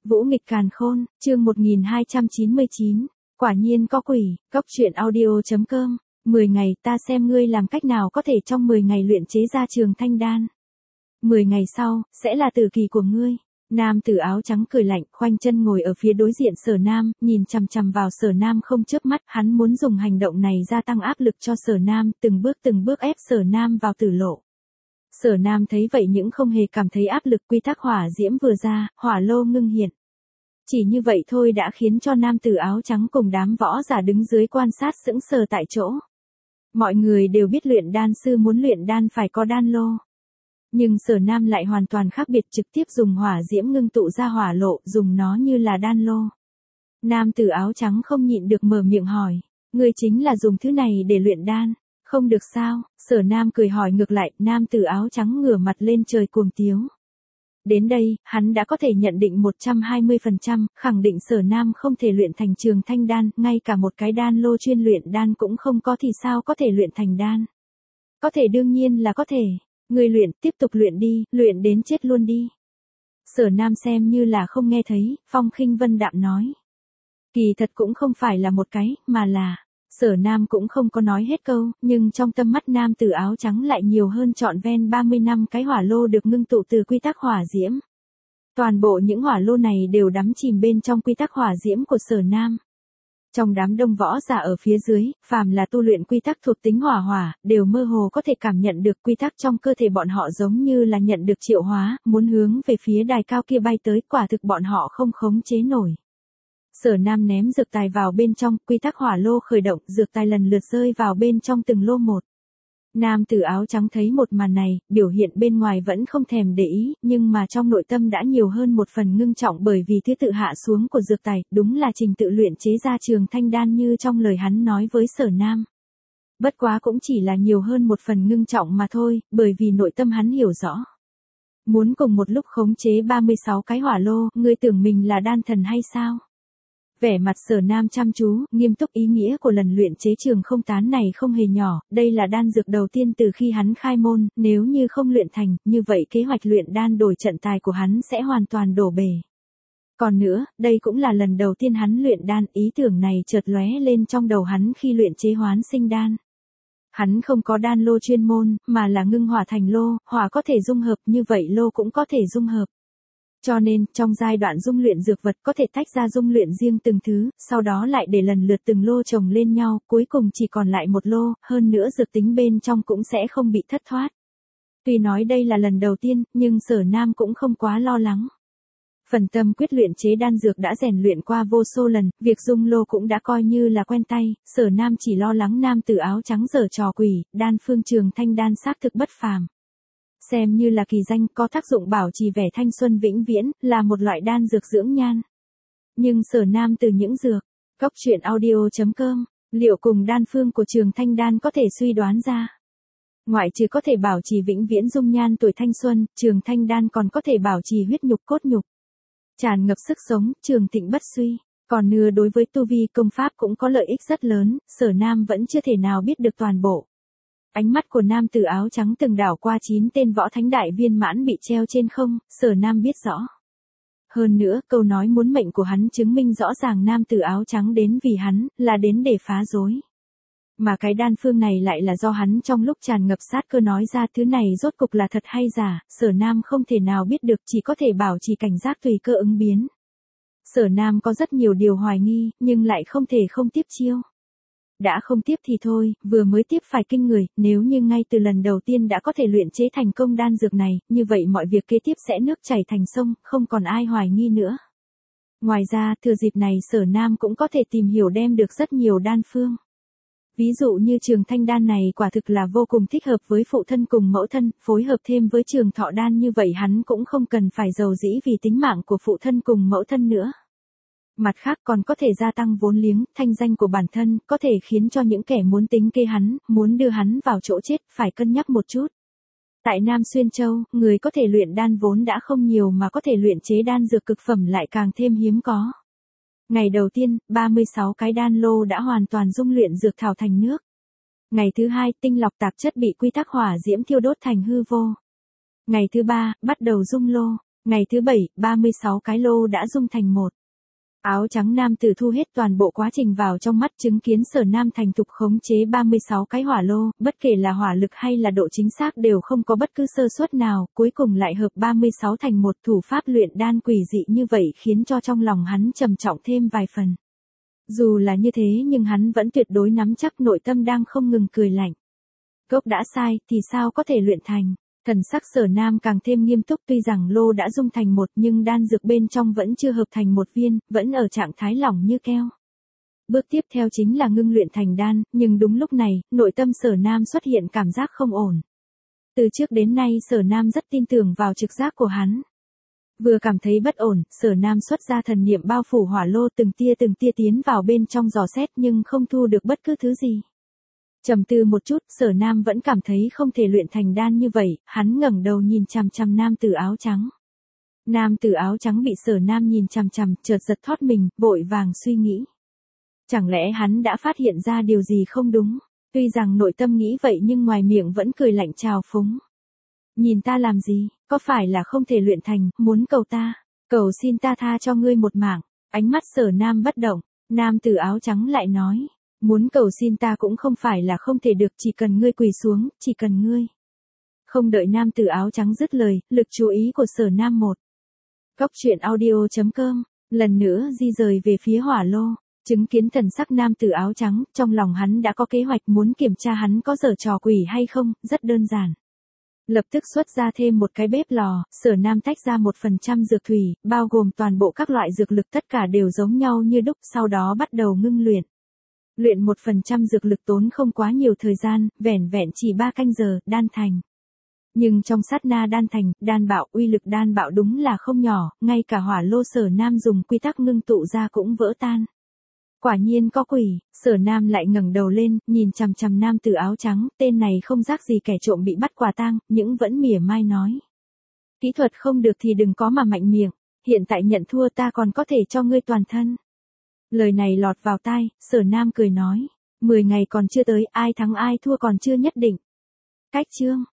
Vũ nghịch càn khôn, chương 1299. Quả nhiên có quỷ, Cóc truyện audio.com. 10 ngày ta xem ngươi làm cách nào có thể trong 10 ngày luyện chế ra trường thanh đan. 10 ngày sau, sẽ là tử kỳ của ngươi. Nam tử áo trắng cười lạnh, khoanh chân ngồi ở phía đối diện Sở Nam, nhìn chằm chằm vào Sở Nam không chớp mắt, hắn muốn dùng hành động này gia tăng áp lực cho Sở Nam, từng bước ép Sở Nam vào tử lộ. Sở Nam thấy vậy nhưng không hề cảm thấy áp lực, quy tắc hỏa diễm vừa ra, hỏa lô ngưng hiện. Chỉ như vậy thôi đã khiến cho nam tử áo trắng cùng đám võ giả đứng dưới quan sát sững sờ tại chỗ. Mọi người đều biết luyện đan sư muốn luyện đan phải có đan lô. Nhưng Sở Nam lại hoàn toàn khác biệt, trực tiếp dùng hỏa diễm ngưng tụ ra hỏa lộ, dùng nó như là đan lô. Nam tử áo trắng không nhịn được mở miệng hỏi, ngươi chính là dùng thứ này để luyện đan, không được sao? Sở Nam cười hỏi ngược lại, nam tử áo trắng ngửa mặt lên trời cuồng tiếu. Đến đây, hắn đã có thể nhận định 120%, khẳng định Sở Nam không thể luyện thành trường thanh đan, ngay cả một cái đan lô chuyên luyện đan cũng không có thì sao có thể luyện thành đan. Có thể, đương nhiên là có thể. Ngươi luyện, tiếp tục luyện đi, luyện đến chết luôn đi. Sở Nam xem như là không nghe thấy, phong khinh vân đạm nói. Kỳ thật cũng không phải là một cái, mà là... Sở Nam cũng không có nói hết câu, nhưng trong tâm mắt nam tử áo trắng lại nhiều hơn trọn ven 30 năm cái hỏa lô được ngưng tụ từ quy tắc hỏa diễm. Toàn bộ những hỏa lô này đều đắm chìm bên trong quy tắc hỏa diễm của Sở Nam. Trong đám đông võ giả ở phía dưới, phàm là tu luyện quy tắc thuộc tính hỏa, đều mơ hồ có thể cảm nhận được quy tắc trong cơ thể bọn họ giống như là nhận được triệu hóa, muốn hướng về phía đài cao kia bay tới, quả thực bọn họ không khống chế nổi. Sở Nam ném dược tài vào bên trong, quy tắc hỏa lô khởi động, dược tài lần lượt rơi vào bên trong từng lô một. Nam tử áo trắng thấy một màn này, biểu hiện bên ngoài vẫn không thèm để ý, nhưng mà trong nội tâm đã nhiều hơn một phần ngưng trọng bởi vì thứ tự hạ xuống của dược tài, đúng là trình tự luyện chế ra trường thanh đan như trong lời hắn nói với Sở Nam. Bất quá cũng chỉ là nhiều hơn một phần ngưng trọng mà thôi, bởi vì nội tâm hắn hiểu rõ. Muốn cùng một lúc khống chế 36 cái hỏa lô, ngươi tưởng mình là đan thần hay sao? Vẻ mặt Sở Nam chăm chú, nghiêm túc, ý nghĩa của lần luyện chế trường không tán này không hề nhỏ, đây là đan dược đầu tiên từ khi hắn khai môn, nếu như không luyện thành, như vậy kế hoạch luyện đan đổi trận tài của hắn sẽ hoàn toàn đổ bể. Còn nữa, đây cũng là lần đầu tiên hắn luyện đan, ý tưởng này chợt lóe lên trong đầu hắn khi luyện chế hoán sinh đan. Hắn không có đan lô chuyên môn, mà là ngưng hỏa thành lô, hỏa có thể dung hợp, như vậy lô cũng có thể dung hợp. Cho nên, trong giai đoạn dung luyện dược vật có thể tách ra dung luyện riêng từng thứ, sau đó lại để lần lượt từng lô chồng lên nhau, cuối cùng chỉ còn lại một lô, hơn nữa dược tính bên trong cũng sẽ không bị thất thoát. Tuy nói đây là lần đầu tiên, nhưng Sở Nam cũng không quá lo lắng. Phần tâm quyết luyện chế đan dược đã rèn luyện qua vô số lần, việc dung lô cũng đã coi như là quen tay, Sở Nam chỉ lo lắng nam tử áo trắng giở trò quỷ, đan phương trường thanh đan xác thực bất phàm. Xem như là kỳ danh, có tác dụng bảo trì vẻ thanh xuân vĩnh viễn, là một loại đan dược dưỡng nhan. Nhưng Sở Nam từ những dược, Cóc truyện audio.com, liệu cùng đan phương của trường thanh đan có thể suy đoán ra. Ngoại trừ có thể bảo trì vĩnh viễn dung nhan tuổi thanh xuân, trường thanh đan còn có thể bảo trì huyết nhục cốt nhục. Tràn ngập sức sống, trường thịnh bất suy. Còn nữa đối với tu vi công pháp cũng có lợi ích rất lớn, Sở Nam vẫn chưa thể nào biết được toàn bộ. Ánh mắt của nam tử áo trắng từng đảo qua 9 tên võ thánh đại viên mãn bị treo trên không, Sở Nam biết rõ. Hơn nữa, câu nói muốn mệnh của hắn chứng minh rõ ràng nam tử áo trắng đến vì hắn, là đến để phá rối. Mà cái đan phương này lại là do hắn trong lúc tràn ngập sát cơ nói ra, thứ này rốt cục là thật hay giả, Sở Nam không thể nào biết được, chỉ có thể bảo trì cảnh giác tùy cơ ứng biến. Sở Nam có rất nhiều điều hoài nghi, nhưng lại không thể không tiếp chiêu. Đã không tiếp thì thôi, vừa mới tiếp phải kinh người, nếu như ngay từ lần đầu tiên đã có thể luyện chế thành công đan dược này, như vậy mọi việc kế tiếp sẽ nước chảy thành sông, không còn ai hoài nghi nữa. Ngoài ra, thừa dịp này Sở Nam cũng có thể tìm hiểu đem được rất nhiều đan phương. Ví dụ như trường thanh đan này quả thực là vô cùng thích hợp với phụ thân cùng mẫu thân, phối hợp thêm với trường thọ đan như vậy hắn cũng không cần phải giàu dĩ vì tính mạng của phụ thân cùng mẫu thân nữa. Mặt khác còn có thể gia tăng vốn liếng, thanh danh của bản thân, có thể khiến cho những kẻ muốn tính kế hắn, muốn đưa hắn vào chỗ chết, phải cân nhắc một chút. Tại Nam Xuyên Châu, người có thể luyện đan vốn đã không nhiều mà có thể luyện chế đan dược cực phẩm lại càng thêm hiếm có. Ngày đầu tiên, 36 cái đan lô đã hoàn toàn dung luyện dược thảo thành nước. Ngày thứ hai, tinh lọc tạp chất bị quy tắc hỏa diễm thiêu đốt thành hư vô. Ngày thứ ba, bắt đầu dung lô. Ngày thứ 7, 36 cái lô đã dung thành một. Áo trắng nam tử thu hết toàn bộ quá trình vào trong mắt, chứng kiến Sở Nam thành thục khống chế 36 cái hỏa lô, bất kể là hỏa lực hay là độ chính xác đều không có bất cứ sơ suất nào, cuối cùng lại hợp 36 thành một. Thủ pháp luyện đan quỷ dị như vậy khiến cho trong lòng hắn trầm trọng thêm vài phần. Dù là như thế nhưng hắn vẫn tuyệt đối nắm chắc, nội tâm đang không ngừng cười lạnh. Gốc đã sai thì sao có thể luyện thành? Thần sắc Sở Nam càng thêm nghiêm túc, tuy rằng lô đã dung thành một nhưng đan dược bên trong vẫn chưa hợp thành một viên, vẫn ở trạng thái lỏng như keo. Bước tiếp theo chính là ngưng luyện thành đan, nhưng đúng lúc này, nội tâm Sở Nam xuất hiện cảm giác không ổn. Từ trước đến nay Sở Nam rất tin tưởng vào trực giác của hắn. Vừa cảm thấy bất ổn, Sở Nam xuất ra thần niệm bao phủ hỏa lô, từng tia tiến vào bên trong dò xét nhưng không thu được bất cứ thứ gì. Trầm tư một chút, Sở Nam vẫn cảm thấy không thể luyện thành đan như vậy, hắn ngẩng đầu nhìn chằm chằm nam tử áo trắng. Nam tử áo trắng bị Sở Nam nhìn chằm chằm, chợt giật thót mình, vội vàng suy nghĩ. Chẳng lẽ hắn đã phát hiện ra điều gì không đúng? Tuy rằng nội tâm nghĩ vậy nhưng ngoài miệng vẫn cười lạnh trào phúng. Nhìn ta làm gì, có phải là không thể luyện thành, muốn cầu ta, cầu xin ta tha cho ngươi một mạng. Ánh mắt Sở Nam bất động, nam tử áo trắng lại nói. Muốn cầu xin ta cũng không phải là không thể được, chỉ cần ngươi quỳ xuống, chỉ cần ngươi. Không đợi nam tử áo trắng dứt lời, lực chú ý của Sở Nam một. Góc truyện audio.com, lần nữa di rời về phía hỏa lô, chứng kiến thần sắc nam tử áo trắng, trong lòng hắn đã có kế hoạch, muốn kiểm tra hắn có giở trò quỷ hay không, rất đơn giản. Lập tức xuất ra thêm một cái bếp lò, Sở Nam tách ra 1% dược thủy, bao gồm toàn bộ các loại dược lực, tất cả đều giống nhau như đúc, sau đó bắt đầu ngưng luyện. Luyện 1% dược lực tốn không quá nhiều thời gian, vẻn vẹn chỉ 3 canh giờ, đan thành. Nhưng trong sát na đan thành, đan bạo, uy lực đan bạo đúng là không nhỏ, ngay cả hỏa lô Sở Nam dùng quy tắc ngưng tụ ra cũng vỡ tan. Quả nhiên có quỷ, Sở Nam lại ngẩng đầu lên, nhìn chằm chằm nam tử áo trắng, tên này không rác gì kẻ trộm bị bắt quả tang, nhưng vẫn mỉa mai nói. Kỹ thuật không được thì đừng có mà mạnh miệng, hiện tại nhận thua ta còn có thể cho ngươi toàn thân. Lời này lọt vào tai, Sở Nam cười nói. 10 ngày còn chưa tới, ai thắng ai thua còn chưa nhất định. Cách chương.